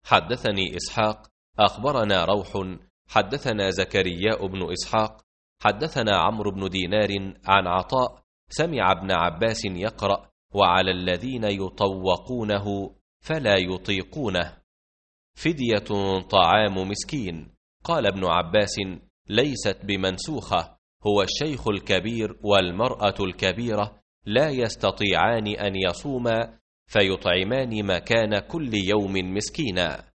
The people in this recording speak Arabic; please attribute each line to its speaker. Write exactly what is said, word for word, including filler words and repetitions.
Speaker 1: حدثني إسحاق أخبرنا روح حدثنا زكرياء بن إسحاق حدثنا عمرو بن دينار عن عطاء سمع ابن عباس يقرأ: وعلى الذين يطوقونه فلا يطيقونه فدية طعام مسكين. قال ابن عباس: ليست بمنسوخة، هو الشيخ الكبير والمرأة الكبيرة لا يستطيعان أن يصوما فيطعمان مكان كل يوم مسكينا.